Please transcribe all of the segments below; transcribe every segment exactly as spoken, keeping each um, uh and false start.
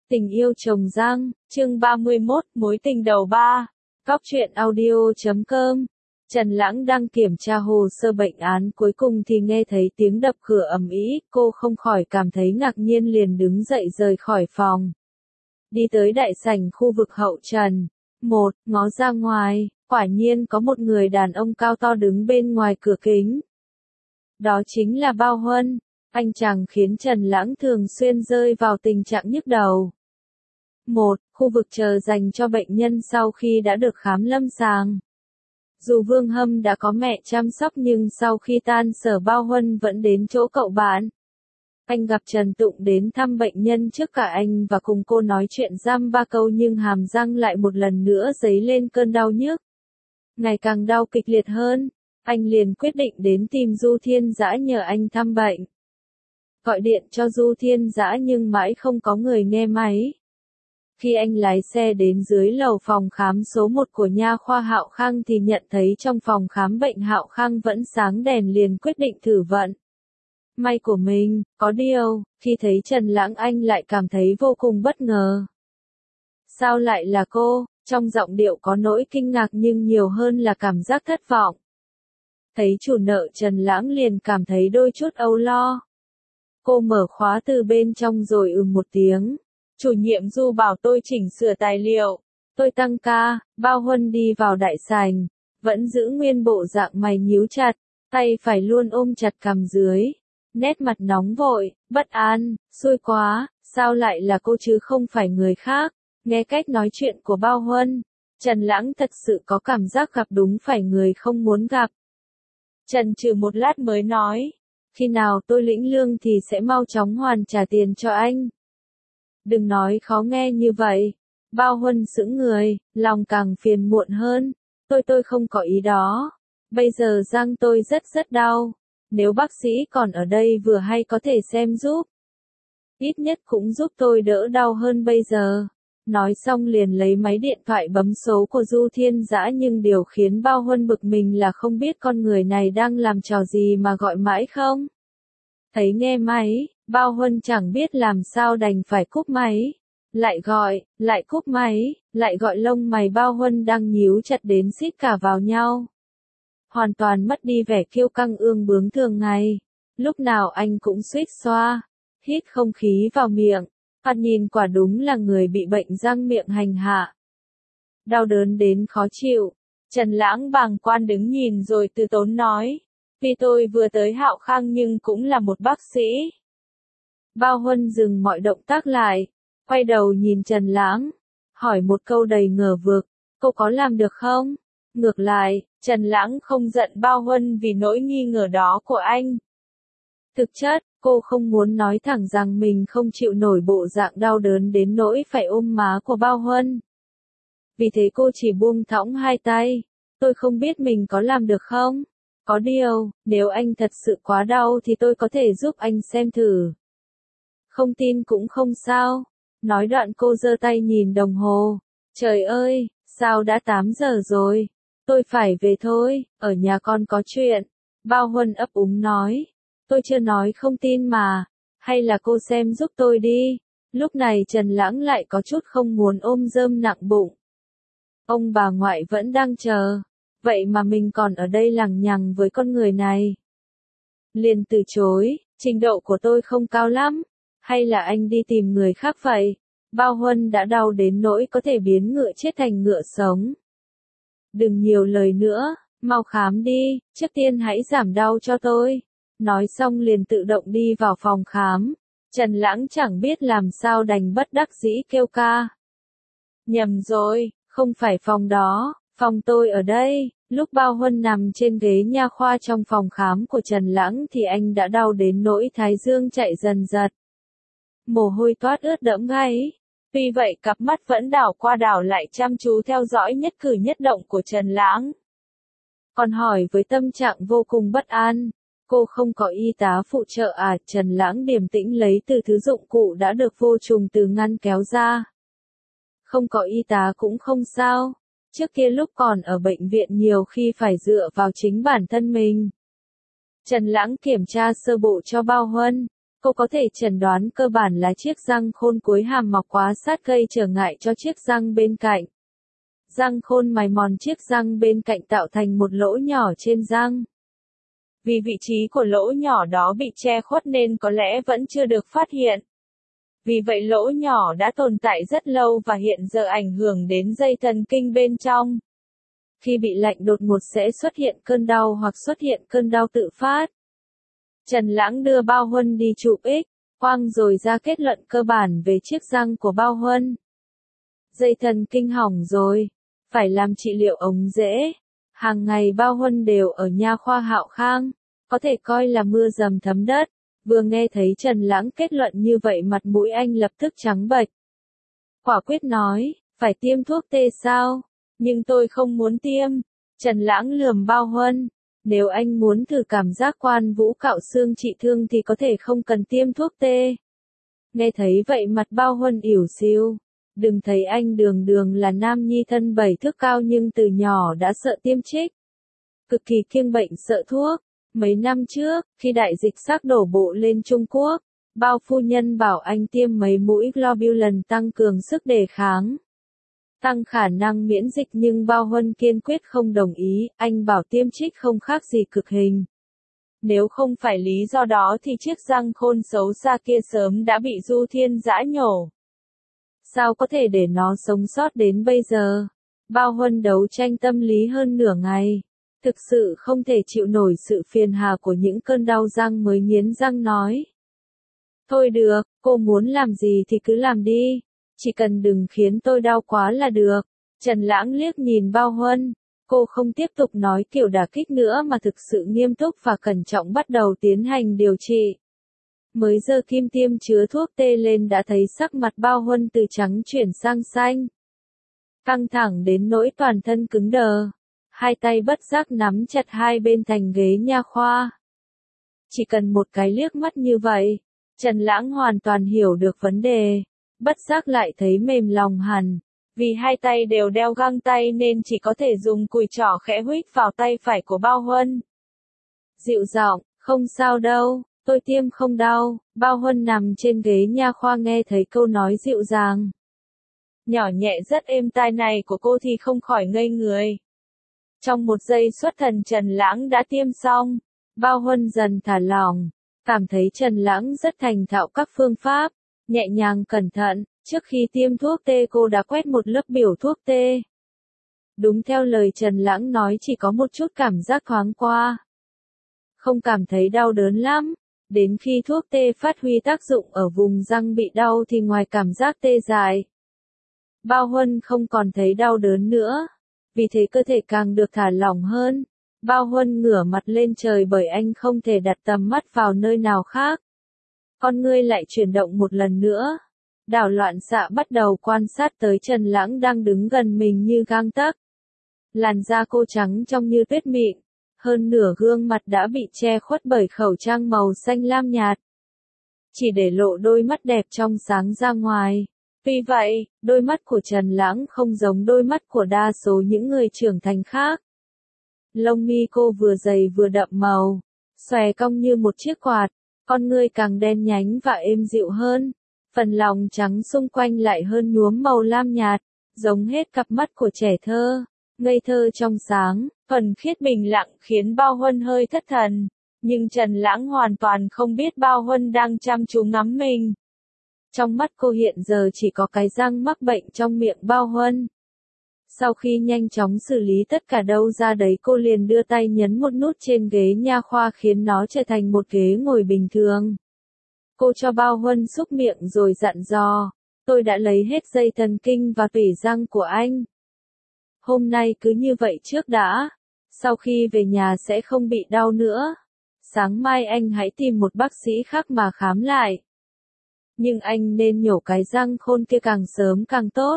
Tình yêu trồng răng, chương ba mươi mốt, mối tình đầu ba. Cóc truyện audio chấm com. Trần Lãng đang kiểm tra hồ sơ bệnh án cuối cùng thì nghe thấy tiếng đập cửa ầm ĩ, cô không khỏi cảm thấy ngạc nhiên liền đứng dậy rời khỏi phòng. Đi tới đại sảnh khu vực hậu trần. Một, ngó ra ngoài, quả nhiên có một người đàn ông cao to đứng bên ngoài cửa kính. Đó chính là Bao Huân. Anh chàng khiến Trần Lãng thường xuyên rơi vào tình trạng nhức đầu. Một, khu vực chờ dành cho bệnh nhân sau khi đã được khám lâm sàng. Dù Vương Hâm đã có mẹ chăm sóc nhưng sau khi tan sở Bao Huân vẫn đến chỗ cậu bạn. Anh gặp Trần Tụng đến thăm bệnh nhân trước cả anh và cùng cô nói chuyện dăm ba câu nhưng hàm răng lại một lần nữa dấy lên cơn đau nhức. Ngày càng đau kịch liệt hơn, anh liền quyết định đến tìm Du Thiên Dã nhờ anh thăm bệnh. Gọi điện cho Du Thiên Dã nhưng mãi không có người nghe máy. Khi anh lái xe đến dưới lầu phòng khám số một của nha khoa Hạo Khang thì nhận thấy trong phòng khám bệnh Hạo Khang vẫn sáng đèn liền quyết định thử vận may của mình, có điều, khi thấy Trần Lãng anh lại cảm thấy vô cùng bất ngờ. Sao lại là cô? Trong giọng điệu có nỗi kinh ngạc nhưng nhiều hơn là cảm giác thất vọng. Thấy chủ nợ Trần Lãng liền cảm thấy đôi chút âu lo. Cô mở khóa từ bên trong rồi ừ một tiếng. Chủ nhiệm Du bảo tôi chỉnh sửa tài liệu. Tôi tăng ca. Bao Huân đi vào đại sảnh, vẫn giữ nguyên bộ dạng mày nhíu chặt, tay phải luôn ôm chặt cằm dưới. Nét mặt nóng vội, bất an, xui quá, sao lại là cô chứ không phải người khác. Nghe cách nói chuyện của Bao Huân, Trần Lãng thật sự có cảm giác gặp đúng phải người không muốn gặp. Trần trừ một lát mới nói, khi nào tôi lĩnh lương thì sẽ mau chóng hoàn trả tiền cho anh. Đừng nói khó nghe như vậy. Bao Huân sững người, lòng càng phiền muộn hơn. Tôi tôi không có ý đó. Bây giờ răng tôi rất rất đau. Nếu bác sĩ còn ở đây vừa hay có thể xem giúp. Ít nhất cũng giúp tôi đỡ đau hơn bây giờ. Nói xong liền lấy máy điện thoại bấm số của Du Thiên Dã nhưng điều khiến Bao Huân bực mình là không biết con người này đang làm trò gì mà gọi mãi không. Thấy nghe máy, Bao Huân chẳng biết làm sao đành phải cúp máy. Lại gọi, lại cúp máy, lại gọi lông mày Bao Huân đang nhíu chặt đến xít cả vào nhau. Hoàn toàn mất đi vẻ kiêu căng ương bướng thường ngày. Lúc nào anh cũng suýt xoa, hít không khí vào miệng. Thoạt nhìn quả đúng là người bị bệnh răng miệng hành hạ. Đau đớn đến khó chịu. Trần Lãng bàng quan đứng nhìn rồi từ tốn nói. Vì tôi vừa tới Hạo Khang nhưng cũng là một bác sĩ. Bao Huân dừng mọi động tác lại, quay đầu nhìn Trần Lãng, hỏi một câu đầy ngờ vực, cô có làm được không? Ngược lại, Trần Lãng không giận Bao Huân vì nỗi nghi ngờ đó của anh. Thực chất, cô không muốn nói thẳng rằng mình không chịu nổi bộ dạng đau đớn đến nỗi phải ôm má của Bao Huân. Vì thế cô chỉ buông thõng hai tay, tôi không biết mình có làm được không? Có điều, nếu anh thật sự quá đau thì tôi có thể giúp anh xem thử. Không tin cũng không sao. Nói đoạn cô giơ tay nhìn đồng hồ. Trời ơi, sao đã tám giờ rồi? Tôi phải về thôi, ở nhà con có chuyện. Bao Huân ấp úng nói. Tôi chưa nói không tin mà. Hay là cô xem giúp tôi đi. Lúc này Trần Lãng lại có chút không muốn ôm rơm nặng bụng. Ông bà ngoại vẫn đang chờ. Vậy mà mình còn ở đây lằng nhằng với con người này. Liền từ chối, trình độ của tôi không cao lắm. Hay là anh đi tìm người khác vậy? Bao Huân đã đau đến nỗi có thể biến ngựa chết thành ngựa sống. Đừng nhiều lời nữa, mau khám đi, trước tiên hãy giảm đau cho tôi. Nói xong liền tự động đi vào phòng khám. Trần Lãng chẳng biết làm sao đành bất đắc dĩ kêu ca. Nhầm rồi, không phải phòng đó, phòng tôi ở đây. Lúc Bao Huân nằm trên ghế nha khoa trong phòng khám của Trần Lãng thì anh đã đau đến nỗi thái dương chạy dần dật. Mồ hôi toát ướt đẫm gáy. Tuy vậy cặp mắt vẫn đảo qua đảo lại chăm chú theo dõi nhất cử nhất động của Trần Lãng. Còn hỏi với tâm trạng vô cùng bất an. Cô không có y tá phụ trợ à? Trần Lãng điềm tĩnh lấy từ thứ dụng cụ đã được vô trùng từ ngăn kéo ra. Không có y tá cũng không sao. Trước kia lúc còn ở bệnh viện nhiều khi phải dựa vào chính bản thân mình. Trần Lãng kiểm tra sơ bộ cho Bao Huân. Cô có thể chẩn đoán cơ bản là chiếc răng khôn cuối hàm mọc quá sát gây trở ngại cho chiếc răng bên cạnh. Răng khôn mài mòn chiếc răng bên cạnh tạo thành một lỗ nhỏ trên răng. Vì vị trí của lỗ nhỏ đó bị che khuất nên có lẽ vẫn chưa được phát hiện. Vì vậy lỗ nhỏ đã tồn tại rất lâu và hiện giờ ảnh hưởng đến dây thần kinh bên trong. Khi bị lạnh đột ngột sẽ xuất hiện cơn đau hoặc xuất hiện cơn đau tự phát. Trần Lãng đưa Bao Huân đi chụp X quang rồi ra kết luận cơ bản về chiếc răng của Bao Huân. Dây thần kinh hỏng rồi, phải làm trị liệu ống rễ. Hàng ngày Bao Huân đều ở nha khoa Hạo Khang, có thể coi là mưa dầm thấm đất. Vừa nghe thấy Trần Lãng kết luận như vậy mặt mũi anh lập tức trắng bệch. Quả quyết nói, phải tiêm thuốc tê sao? Nhưng tôi không muốn tiêm. Trần Lãng lườm Bao Huân. Nếu anh muốn thử cảm giác Quan Vũ cạo xương trị thương thì có thể không cần tiêm thuốc tê. Nghe thấy vậy mặt Bao Huân ỉu xìu. Đừng thấy anh đường đường là nam nhi thân bảy thước cao nhưng từ nhỏ đã sợ tiêm chích. Cực kỳ kiêng bệnh sợ thuốc. Mấy năm trước, khi đại dịch SARS đổ bộ lên Trung Quốc, Bao phu nhân bảo anh tiêm mấy mũi globulin tăng cường sức đề kháng, tăng khả năng miễn dịch nhưng Bao Huân kiên quyết không đồng ý, anh bảo tiêm chích không khác gì cực hình. Nếu không phải lý do đó thì chiếc răng khôn xấu xa kia sớm đã bị Du Thiên Dã nhổ. Sao có thể để nó sống sót đến bây giờ? Bao Huân đấu tranh tâm lý hơn nửa ngày. Thực sự không thể chịu nổi sự phiền hà của những cơn đau răng mới nghiến răng nói. Thôi được, cô muốn làm gì thì cứ làm đi. Chỉ cần đừng khiến tôi đau quá là được. Trần Lãng liếc nhìn Bao Huân. Cô không tiếp tục nói kiểu đả kích nữa mà thực sự nghiêm túc và cẩn trọng bắt đầu tiến hành điều trị. Mới giơ kim tiêm chứa thuốc tê lên đã thấy sắc mặt Bao Huân từ trắng chuyển sang xanh. Căng thẳng đến nỗi toàn thân cứng đờ. Hai tay bất giác nắm chặt hai bên thành ghế nha khoa. Chỉ cần một cái liếc mắt như vậy, Trần Lãng hoàn toàn hiểu được vấn đề. Bất giác lại thấy mềm lòng hẳn. Vì hai tay đều đeo găng tay nên chỉ có thể dùng cùi trỏ khẽ huých vào tay phải của Bao Huân. Dịu giọng, không sao đâu, tôi tiêm không đau. Bao Huân nằm trên ghế nha khoa nghe thấy câu nói dịu dàng, nhỏ nhẹ rất êm tai này của cô thì không khỏi ngây người. Trong một giây xuất thần Trần Lãng đã tiêm xong, Bao Huân dần thả lỏng, cảm thấy Trần Lãng rất thành thạo các phương pháp, nhẹ nhàng cẩn thận. Trước khi tiêm thuốc tê cô đã quét một lớp biểu thuốc tê. Đúng theo lời Trần Lãng nói chỉ có một chút cảm giác thoáng qua. Không cảm thấy đau đớn lắm. Đến khi thuốc tê phát huy tác dụng ở vùng răng bị đau thì ngoài cảm giác tê dại, Bao Huân không còn thấy đau đớn nữa. Vì thế cơ thể càng được thả lỏng hơn. Bao Huân ngửa mặt lên trời bởi anh không thể đặt tầm mắt vào nơi nào khác. Con ngươi lại chuyển động một lần nữa. Đảo loạn xạ bắt đầu quan sát tới Trần Lãng đang đứng gần mình như gang tấc. Làn da cô trắng trong như tuyết mịn, hơn nửa gương mặt đã bị che khuất bởi khẩu trang màu xanh lam nhạt. Chỉ để lộ đôi mắt đẹp trong sáng ra ngoài. Tuy vậy, đôi mắt của Trần Lãng không giống đôi mắt của đa số những người trưởng thành khác. Lông mi cô vừa dày vừa đậm màu, xòe cong như một chiếc quạt, con ngươi càng đen nhánh và êm dịu hơn. Phần lòng trắng xung quanh lại hơn nhuốm màu lam nhạt, giống hết cặp mắt của trẻ thơ, ngây thơ trong sáng, thuần khiết bình lặng khiến Bao Huân hơi thất thần. Nhưng Trần Lãng hoàn toàn không biết Bao Huân đang chăm chú ngắm mình. Trong mắt cô hiện giờ chỉ có cái răng mắc bệnh trong miệng Bao Huân. Sau khi nhanh chóng xử lý tất cả đâu ra đấy cô liền đưa tay nhấn một nút trên ghế nha khoa khiến nó trở thành một ghế ngồi bình thường. Cô cho Bao Huân xúc miệng rồi dặn dò, tôi đã lấy hết dây thần kinh và tủy răng của anh. Hôm nay cứ như vậy trước đã, sau khi về nhà sẽ không bị đau nữa. Sáng mai anh hãy tìm một bác sĩ khác mà khám lại. Nhưng anh nên nhổ cái răng khôn kia càng sớm càng tốt.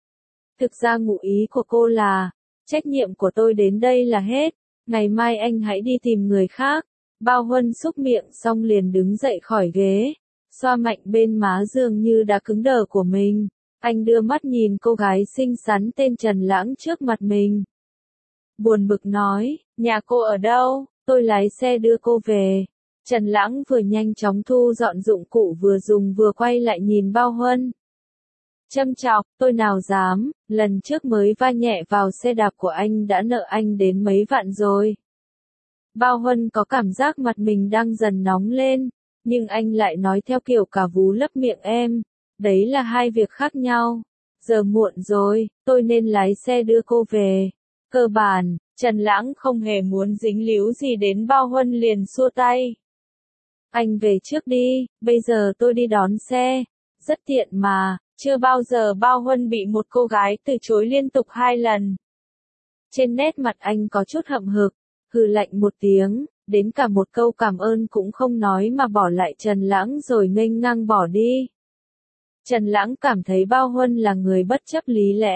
Thực ra ngụ ý của cô là, trách nhiệm của tôi đến đây là hết, ngày mai anh hãy đi tìm người khác. Bao Huân xúc miệng xong liền đứng dậy khỏi ghế, xoa mạnh bên má dường như đã cứng đờ của mình. Anh đưa mắt nhìn cô gái xinh xắn tên Trần Lãng trước mặt mình. Buồn bực nói, nhà cô ở đâu, tôi lái xe đưa cô về. Trần Lãng vừa nhanh chóng thu dọn dụng cụ vừa dùng vừa quay lại nhìn Bao Huân. Châm chọc, tôi nào dám, lần trước mới va nhẹ vào xe đạp của anh đã nợ anh đến mấy vạn rồi. Bao Huân có cảm giác mặt mình đang dần nóng lên, nhưng anh lại nói theo kiểu cà vú lấp miệng em, đấy là hai việc khác nhau. Giờ muộn rồi, tôi nên lái xe đưa cô về. Cơ bản, Trần Lãng không hề muốn dính líu gì đến Bao Huân liền xua tay. Anh về trước đi, bây giờ tôi đi đón xe. Rất tiện mà, chưa bao giờ Bao Huân bị một cô gái từ chối liên tục hai lần. Trên nét mặt anh có chút hậm hực, hừ lạnh một tiếng, đến cả một câu cảm ơn cũng không nói mà bỏ lại Trần Lãng rồi nghênh ngang bỏ đi. Trần Lãng cảm thấy Bao Huân là người bất chấp lý lẽ.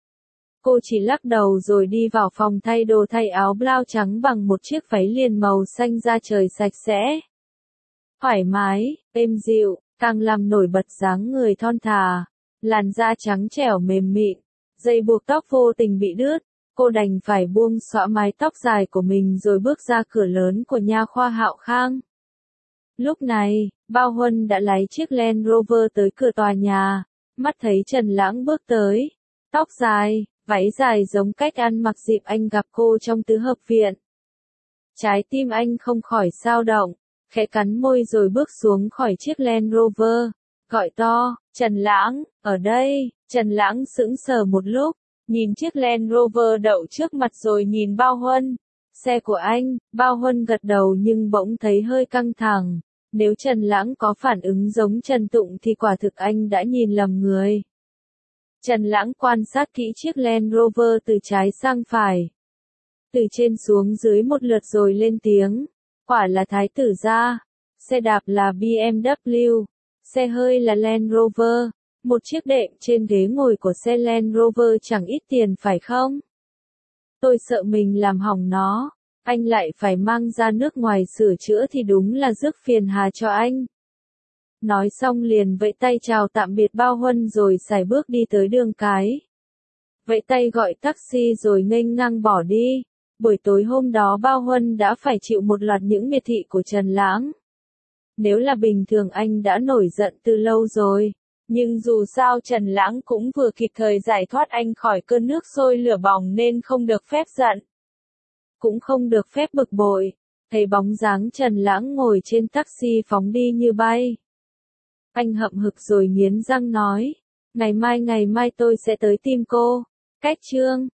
Cô chỉ lắc đầu rồi đi vào phòng thay đồ thay áo blau trắng bằng một chiếc váy liền màu xanh da trời sạch sẽ. Thoải mái, êm dịu, càng làm nổi bật dáng người thon thả, làn da trắng trẻo mềm mịn, dây buộc tóc vô tình bị đứt, cô đành phải buông xõa mái tóc dài của mình rồi bước ra cửa lớn của nha khoa Hạo Khang. Lúc này, Bao Huân đã lái chiếc Land Rover tới cửa tòa nhà, mắt thấy Trần Lãng bước tới, tóc dài, váy dài giống cách ăn mặc dịp anh gặp cô trong tứ hợp viện. Trái tim anh không khỏi xao động, khẽ cắn môi rồi bước xuống khỏi chiếc Land Rover, gọi to, Trần Lãng, ở đây. Trần Lãng sững sờ một lúc, nhìn chiếc Land Rover đậu trước mặt rồi nhìn Bao Huân. Xe của anh. Bao Huân gật đầu nhưng bỗng thấy hơi căng thẳng. Nếu Trần Lãng có phản ứng giống Trần Tụng thì quả thực anh đã nhìn lầm người. Trần Lãng quan sát kỹ chiếc Land Rover từ trái sang phải, từ trên xuống dưới một lượt rồi lên tiếng. Quả là thái tử gia. Xe đạp là bê em vê, xe hơi là Land Rover. Một chiếc đệm trên ghế ngồi của xe Land Rover chẳng ít tiền phải không? Tôi sợ mình làm hỏng nó, anh lại phải mang ra nước ngoài sửa chữa thì đúng là rước phiền hà cho anh. Nói xong liền vẫy tay chào tạm biệt Bao Huân rồi sải bước đi tới đường cái. Vẫy tay gọi taxi rồi nghênh ngang bỏ đi. Buổi tối hôm đó Bao Huân đã phải chịu một loạt những miệt thị của Trần Lãng. Nếu là bình thường anh đã nổi giận từ lâu rồi. Nhưng dù sao Trần Lãng cũng vừa kịp thời giải thoát anh khỏi cơn nước sôi lửa bỏng nên không được phép giận. Cũng không được phép bực bội. Thấy bóng dáng Trần Lãng ngồi trên taxi phóng đi như bay. Anh hậm hực rồi nghiến răng nói. Ngày mai ngày mai tôi sẽ tới tìm cô. Cách chương.